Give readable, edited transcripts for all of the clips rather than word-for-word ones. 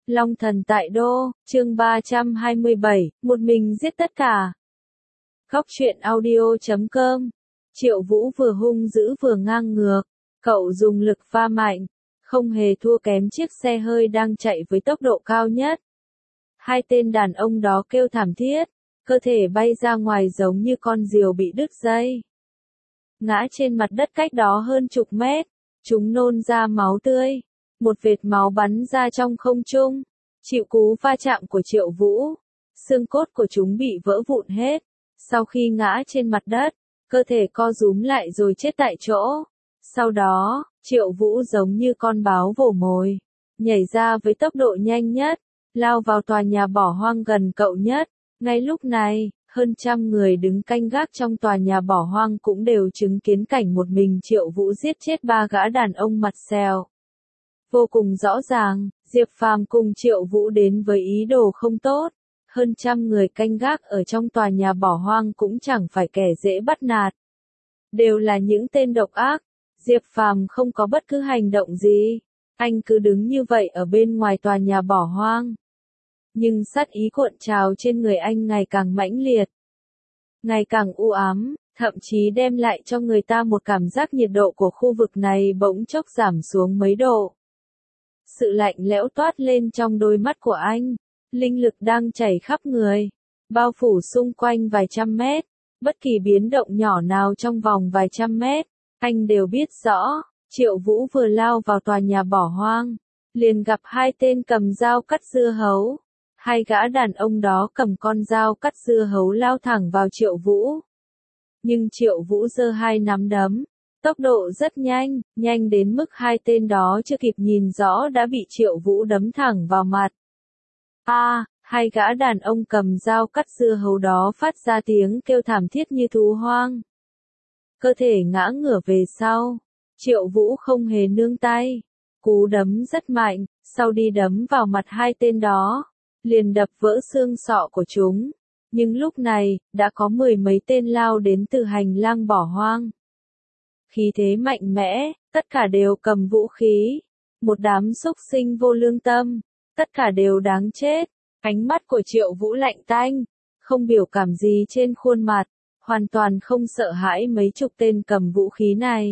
Long thần tại đô, chương 327, một mình giết tất cả. Góc truyện audio.com. Triệu Vũ vừa hung dữ vừa ngang ngược, cậu dùng lực va mạnh, không hề thua kém chiếc xe hơi đang chạy với tốc độ cao nhất. Hai tên đàn ông đó kêu thảm thiết, cơ thể bay ra ngoài giống như con diều bị đứt dây. Ngã trên mặt đất cách đó hơn chục mét, chúng nôn ra máu tươi. Một vệt máu bắn ra trong không trung, chịu cú va chạm của Triệu Vũ, xương cốt của chúng bị vỡ vụn hết. Sau khi ngã trên mặt đất, cơ thể co rúm lại rồi chết tại chỗ. Sau đó, Triệu Vũ giống như con báo vồ mồi, nhảy ra với tốc độ nhanh nhất, lao vào tòa nhà bỏ hoang gần cậu nhất. Ngay lúc này, hơn trăm người đứng canh gác trong tòa nhà bỏ hoang cũng đều chứng kiến cảnh một mình Triệu Vũ giết chết ba gã đàn ông mặt sẹo. Vô cùng rõ ràng, Diệp Phàm cùng Triệu Vũ đến với ý đồ không tốt. Hơn trăm người canh gác ở trong tòa nhà bỏ hoang cũng chẳng phải kẻ dễ bắt nạt. Đều là những tên độc ác. Diệp Phàm không có bất cứ hành động gì. Anh cứ đứng như vậy ở bên ngoài tòa nhà bỏ hoang. Nhưng sát ý cuộn trào trên người anh ngày càng mãnh liệt, ngày càng u ám, thậm chí đem lại cho người ta một cảm giác nhiệt độ của khu vực này bỗng chốc giảm xuống mấy độ. Sự lạnh lẽo toát lên trong đôi mắt của anh, linh lực đang chảy khắp người, bao phủ xung quanh vài trăm mét. Bất kỳ biến động nhỏ nào trong vòng vài trăm mét, anh đều biết rõ. Triệu Vũ vừa lao vào tòa nhà bỏ hoang, liền gặp hai tên cầm dao cắt dưa hấu. Hai gã đàn ông đó cầm con dao cắt dưa hấu lao thẳng vào Triệu Vũ. Nhưng Triệu Vũ giơ hai nắm đấm, tốc độ rất nhanh, nhanh đến mức hai tên đó chưa kịp nhìn rõ đã bị Triệu Vũ đấm thẳng vào mặt. Hai gã đàn ông cầm dao cắt dưa hấu đó phát ra tiếng kêu thảm thiết như thú hoang. Cơ thể ngã ngửa về sau, Triệu Vũ không hề nương tay. Cú đấm rất mạnh, sau đi đấm vào mặt hai tên đó, liền đập vỡ xương sọ của chúng. Nhưng lúc này, đã có mười mấy tên lao đến từ hành lang bỏ hoang. Khí thế mạnh mẽ, tất cả đều cầm vũ khí. Một đám súc sinh vô lương tâm, tất cả đều đáng chết. Ánh mắt của Triệu Vũ lạnh tanh, không biểu cảm gì trên khuôn mặt, hoàn toàn không sợ hãi mấy chục tên cầm vũ khí này.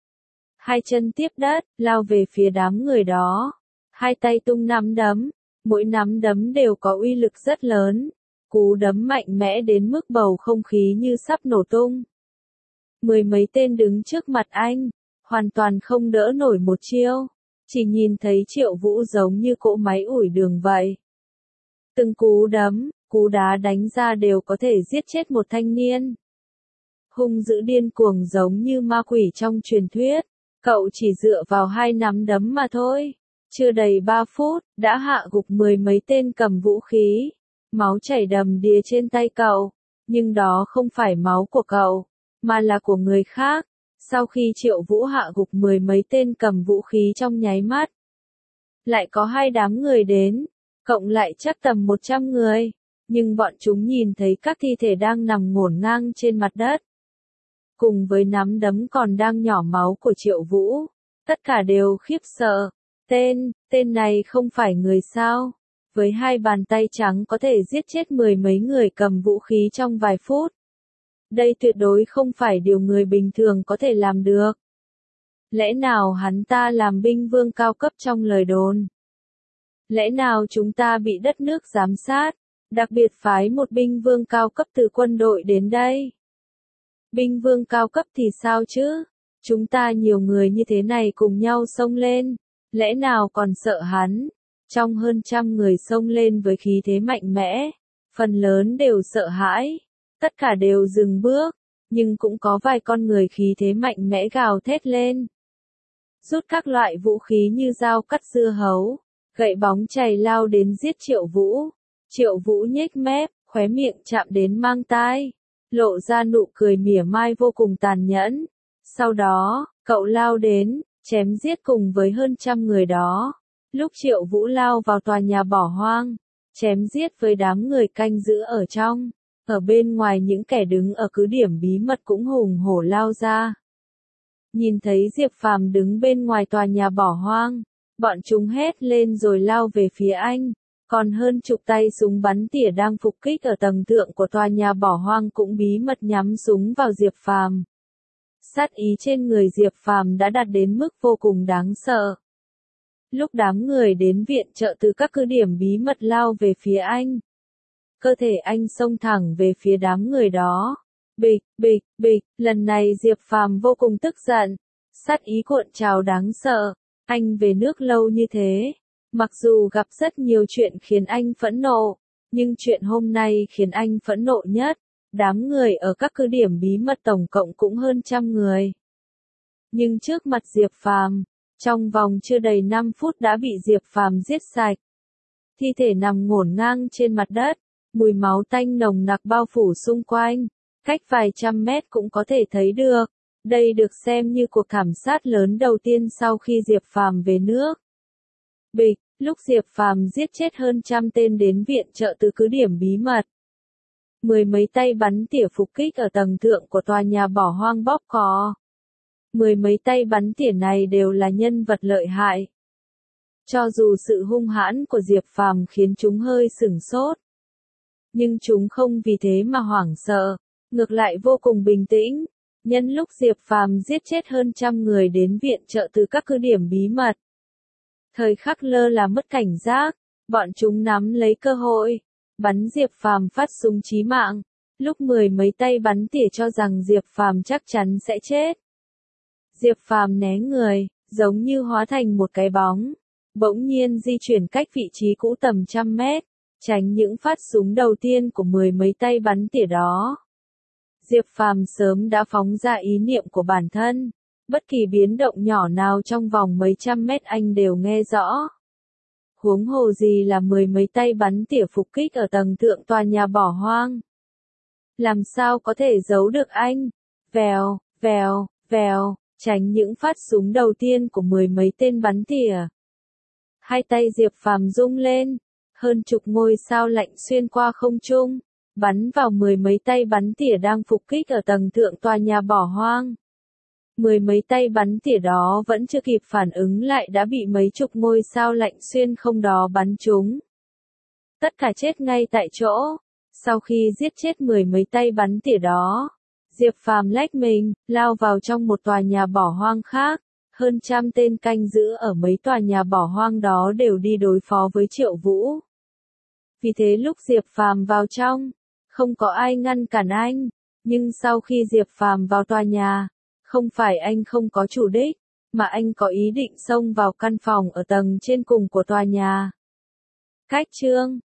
Hai chân tiếp đất, lao về phía đám người đó. Hai tay tung nắm đấm, mỗi nắm đấm đều có uy lực rất lớn. Cú đấm mạnh mẽ đến mức bầu không khí như sắp nổ tung. Mười mấy tên đứng trước mặt anh, hoàn toàn không đỡ nổi một chiêu, chỉ nhìn thấy Triệu Vũ giống như cỗ máy ủi đường vậy. Từng cú đấm, cú đá đánh ra đều có thể giết chết một thanh niên. Hung dữ điên cuồng giống như ma quỷ trong truyền thuyết, cậu chỉ dựa vào hai nắm đấm mà thôi. Chưa đầy 3 phút, đã hạ gục mười mấy tên cầm vũ khí. Máu chảy đầm đìa trên tay cậu, nhưng đó không phải máu của cậu, mà là của người khác. Sau khi Triệu Vũ hạ gục mười mấy tên cầm vũ khí trong nháy mắt, lại có hai đám người đến, cộng lại chắc tầm 100 người, nhưng bọn chúng nhìn thấy các thi thể đang nằm ngổn ngang trên mặt đất. Cùng với nắm đấm còn đang nhỏ máu của Triệu Vũ, tất cả đều khiếp sợ. Tên này không phải người sao? Với hai bàn tay trắng có thể giết chết mười mấy người cầm vũ khí trong vài phút. Đây tuyệt đối không phải điều người bình thường có thể làm được. Lẽ nào hắn ta làm binh vương cao cấp trong lời đồn? Lẽ nào chúng ta bị đất nước giám sát, đặc biệt phái một binh vương cao cấp từ quân đội đến đây? Binh vương cao cấp thì sao chứ? Chúng ta nhiều người như thế này cùng nhau xông lên, lẽ nào còn sợ hắn? Trong hơn trăm người xông lên với khí thế mạnh mẽ, phần lớn đều sợ hãi, tất cả đều dừng bước, nhưng cũng có vài con người khí thế mạnh mẽ gào thét lên. Rút các loại vũ khí như dao cắt dưa hấu, gậy bóng chày lao đến giết Triệu Vũ. Triệu Vũ nhếch mép, khóe miệng chạm đến mang tai, lộ ra nụ cười mỉa mai vô cùng tàn nhẫn. Sau đó, cậu lao đến, chém giết cùng với hơn trăm người đó. Lúc Triệu Vũ lao vào tòa nhà bỏ hoang, chém giết với đám người canh giữ ở trong, ở bên ngoài những kẻ đứng ở cứ điểm bí mật cũng hùng hổ lao ra. Nhìn thấy Diệp Phàm đứng bên ngoài tòa nhà bỏ hoang, Bọn chúng hét lên rồi lao về phía anh. Còn hơn chục tay súng bắn tỉa đang phục kích ở tầng thượng của tòa nhà bỏ hoang cũng bí mật nhắm súng vào Diệp Phàm. Sát ý trên người Diệp Phàm đã đạt đến mức vô cùng đáng sợ. Lúc đám người đến viện trợ từ các cứ điểm bí mật lao về phía anh, cơ thể anh xông thẳng về phía đám người đó. Bịch, bịch, bịch, lần này Diệp Phàm vô cùng tức giận. Sát ý cuộn trào đáng sợ. Anh về nước lâu như thế. Mặc dù gặp rất nhiều chuyện khiến anh phẫn nộ, nhưng chuyện hôm nay khiến anh phẫn nộ nhất. Đám người ở các cứ điểm bí mật tổng cộng cũng hơn 100 người. Nhưng trước mặt Diệp Phàm, trong vòng chưa đầy 5 phút đã bị Diệp Phàm giết sạch. Thi thể nằm ngổn ngang trên mặt đất, mùi máu tanh nồng nặc bao phủ xung quanh, cách vài trăm mét cũng có thể thấy được. Đây được xem như cuộc thảm sát lớn đầu tiên sau khi Diệp Phàm về nước. Bịch, lúc Diệp Phàm giết chết hơn 100 tên đến viện trợ từ cứ điểm bí mật. Mười mấy tay bắn tỉa phục kích ở tầng thượng của tòa nhà bỏ hoang bóp cò. Mười mấy tay bắn tỉa này đều là nhân vật lợi hại. Cho dù sự hung hãn của Diệp Phàm khiến chúng hơi sửng sốt, nhưng chúng không vì thế mà hoảng sợ, ngược lại vô cùng bình tĩnh. Nhân lúc Diệp Phàm giết chết hơn 100 người đến viện trợ từ các cứ điểm bí mật, thời khắc lơ là mất cảnh giác, bọn chúng nắm lấy cơ hội, bắn Diệp Phàm phát súng chí mạng. Lúc mười mấy tay bắn tỉa cho rằng Diệp Phàm chắc chắn sẽ chết, Diệp Phàm né người, giống như hóa thành một cái bóng, bỗng nhiên di chuyển cách vị trí cũ tầm 100 mét, tránh những phát súng đầu tiên của mười mấy tay bắn tỉa đó. Diệp Phàm sớm đã phóng ra ý niệm của bản thân, bất kỳ biến động nhỏ nào trong vòng mấy trăm mét anh đều nghe rõ. Huống hồ gì là mười mấy tay bắn tỉa phục kích ở tầng thượng tòa nhà bỏ hoang. Làm sao có thể giấu được anh? Vèo, vèo, vèo, tránh những phát súng đầu tiên của mười mấy tên bắn tỉa. Hai tay Diệp Phàm rung lên, hơn chục ngôi sao lạnh xuyên qua không trung, bắn vào mười mấy tay bắn tỉa đang phục kích ở tầng thượng tòa nhà bỏ hoang. Mười mấy tay bắn tỉa đó vẫn chưa kịp phản ứng lại đã bị mấy chục ngôi sao lạnh xuyên không đó bắn trúng. Tất cả chết ngay tại chỗ. Sau khi giết chết mười mấy tay bắn tỉa đó, Diệp Phàm lách mình, lao vào trong một tòa nhà bỏ hoang khác. Hơn 100 tên canh giữ ở mấy tòa nhà bỏ hoang đó đều đi đối phó với Triệu Vũ. Vì thế lúc Diệp Phàm vào trong, không có ai ngăn cản anh. Nhưng sau khi Diệp Phàm vào tòa nhà, không phải anh không có chủ đích, mà anh có ý định xông vào căn phòng ở tầng trên cùng của tòa nhà. Cách chương